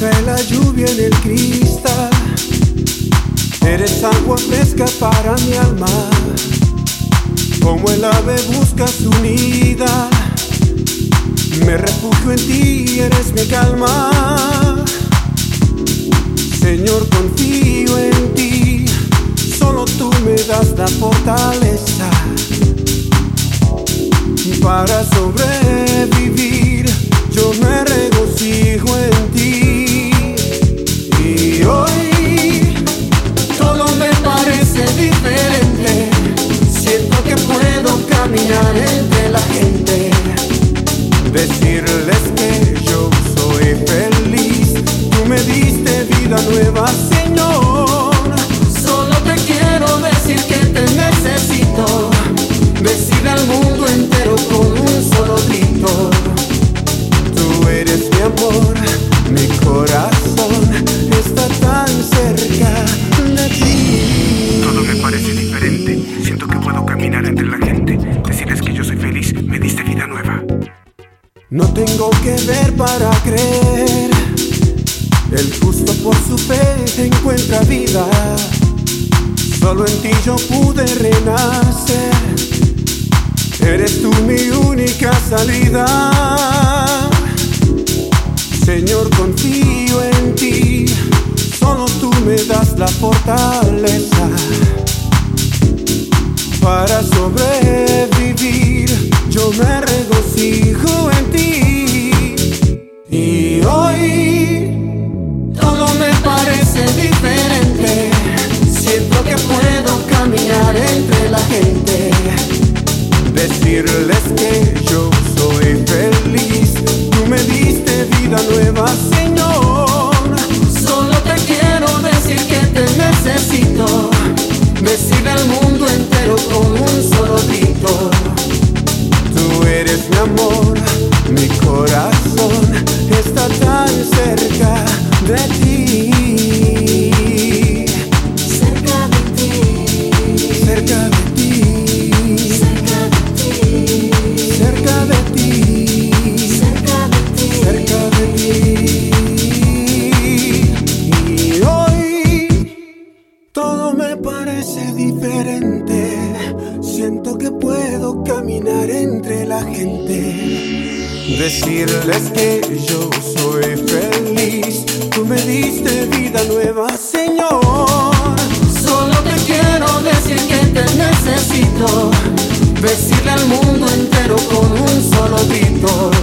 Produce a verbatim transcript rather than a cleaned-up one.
cae la lluvia en el cristal. Eres agua fresca para mi alma, como el ave busca su nida. Me refugio en ti, eres mi calma. Señor, confío en ti, solo tú me das la fortaleza para sobrevivir. Yo me regocijo en ti. Y hoy todo me parece diferente. Siento que puedo caminar entre la gente, decirles que yo soy feliz. Tú me diste vida nueva, Señor. Solo te quiero decir que te necesito, decir al mundo entero con un solo grito. Tú eres mi amor, mi corazón está tan cerca de ti. Todo me parece diferente, siento que puedo caminar entre la gente, decirles que yo soy feliz, me diste vida nueva. No tengo que ver para creer, el justo por su fe encuentra vida. Solo en ti yo pude renacer, eres tú mi única salida. Señor, confío en ti, solo tú me das la fortaleza para sobrevivir. Yo me regocijo en ti. Y hoy todo me parece diferente. Siento que puedo caminar entre la gente, decirles que yo soy feliz. Tú me diste vida nueva, Señor. Solo te quiero decir que te necesito, decirle al mundo entero con un solo grito. Tú eres mi amor, mi corazón está tan cerca de ti. Cerca de ti, cerca de ti, cerca de ti, cerca de ti, cerca de ti, cerca de ti. Y hoy todo me parece diferente. Siento que puedo caminar entre la gente, decirles que yo soy feliz. Tú me diste vida nueva, Señor. Solo te quiero decir que te necesito, decirle al mundo entero con un solo grito.